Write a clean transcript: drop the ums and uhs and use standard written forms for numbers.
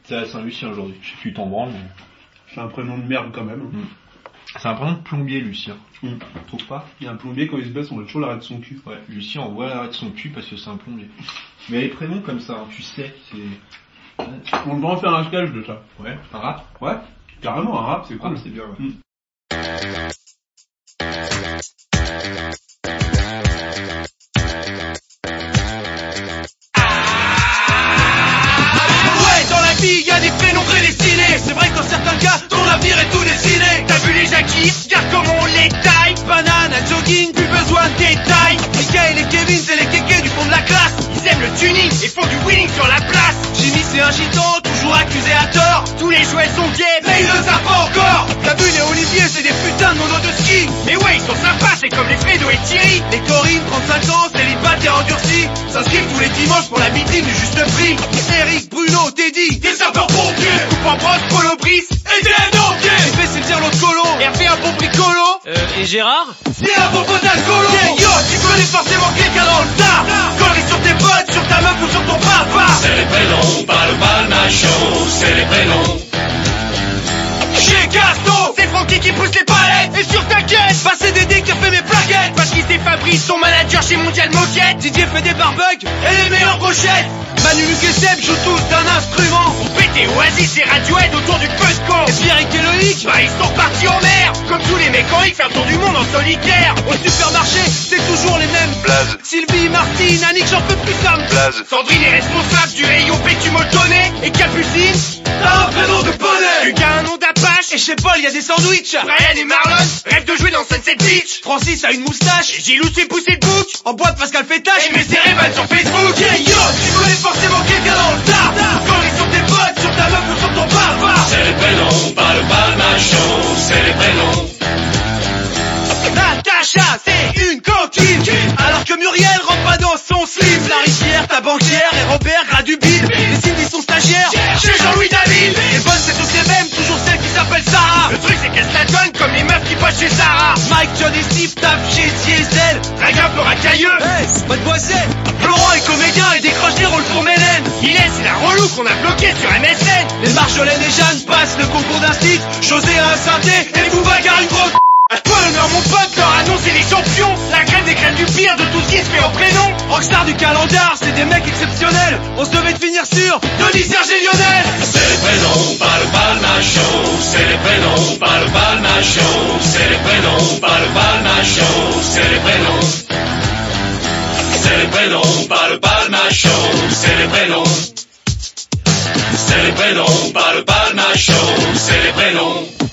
C'est à Saint-Lucien aujourd'hui. Je sais que tu t'en branles, mais... C'est un prénom de merde quand même. C'est un prénom de plombier, Lucien. Tu trouves pas? Il y a un plombier, quand il se baisse, on voit toujours l'arrêt de son cul. Ouais, Lucien, on voit l'arrêt de son cul parce que c'est un plombier. Mais les prénoms comme ça, hein, tu sais, c'est... On devrait en faire un sketch de ça. Ouais, un rap? Ouais, carrément, un rap, c'est cool. Ah, c'est bien, ouais. Il y a des prénoms prédestinés. C'est vrai que dans certains cas, ton avenir est tout dessiné. T'as vu les Jackie, regarde comment on les taille. Banane à jogging, plus besoin de détails. Michael et Kevin, c'est les kékés du fond de la classe. Ils aiment le tuning et font du winning sur la place. Jimmy c'est un gitan, toujours accusé à tort. Tous les jouets sont gays, mais ils le savent pas encore. T'as vu les Olivier, c'est des putains de monos de ski. Mais ouais, ils sont sympas, c'est comme les Fredo et Thierry. Les Corinne, 35 ans, célibataires endurcis, s'inscrivent tous les dimanches pour la vitrine du juste prix. Eric, Bruno, Teddy, des sapeurs-pompiers. Coupe en brosse, Polo Brice et des NOK. Fais c'est le dire l'autre colo, Hervé un bon bricolo. Et Gérard? C'est un bon pote d'alcoolo. Yeah, yo, tu connais forcément quelqu'un dans le tas. Quand sur tes potes, sur ta meuf ou sur ton papa. C'est les prénoms, pas le palmachon, c'est les prénoms. Chez Casto, c'est Francky qui pousse les palettes. Et sur ta caisse, bah c'est Dédé qui a fait mes plaquettes. Parce qu'il s'est Fabrice, son manager chez Mondial Moquette. Didier fait des barbecues et les meilleures brochettes. Manu, Luc et Seb jouent tous d'un instrument. Pour péter Oasis et Radiohead autour du feu de camp. Et Pierre et Loïc, bah ils sont partis en mer. Comme tous les mecs en X, faire le tour du monde en solitaire. Au supermarché, c'est toujours les mêmes. Blaze. Sylvie, Martine, Annick, j'en peux plus ça me Blaze. Sandrine est responsable du rayon Pétu Moltonné. Et Capucine, t'as un prénom de poney. Lucas a un nom d'Apache. Et chez Paul, y a des sandwichs. Brian et Marlon rêvent de jouer dans Sunset Beach. Francis a une moustache. Et Gilou s'est poussé de bouc. En boîte Pascal Fétache. Et mes cérébrales sur Facebook. Yeah, yo, tu connais forcément quelqu'un dans le tas. Quand ils sur tes potes, sur ta meuf ou sur ton papa. C'est les prénoms, pas le palmachon, c'est les prénoms. Natacha, c'est une coquine. Alors que Muriel rentre pas dans son slip. La rivière, ta banquière et Robert gras du bide. Et Cindy son stagiaire chez Jean-Louis David. Les bonnes c'est tous les mêmes, toujours celle qui s'appelle Sarah. Le truc c'est qu'elle se la donne comme les meufs qui passent chez Sarah. Mike, John et Steve taffent chez Diesel. Drague un peu racailleux. Hey, mademoiselle. Florent est comédien et décroche des rôles pour Mélène. Inès c'est la relou qu'on a bloqué sur MSN. Les Marjolaine et Jeanne passent le concours d'instit. José a un synthé et vous bagarre une grosse. À toi l'honneur mon pote, leur annoncer les champions. La crème des crèmes du pire de tout ce qui se fait au prénom. Rockstar du calendar, c'est des mecs exceptionnels. On se devait de finir sur Denis, Serge et Lionel. C'est les prénoms, pas le palmachon, c'est les prénoms, pas le palmachon, c'est les prénoms, pas le palmachon, c'est les prénoms. C'est les prénoms, pas le palmachon, c'est les prénoms. C'est les prénoms, pas le palmachon, c'est les prénoms.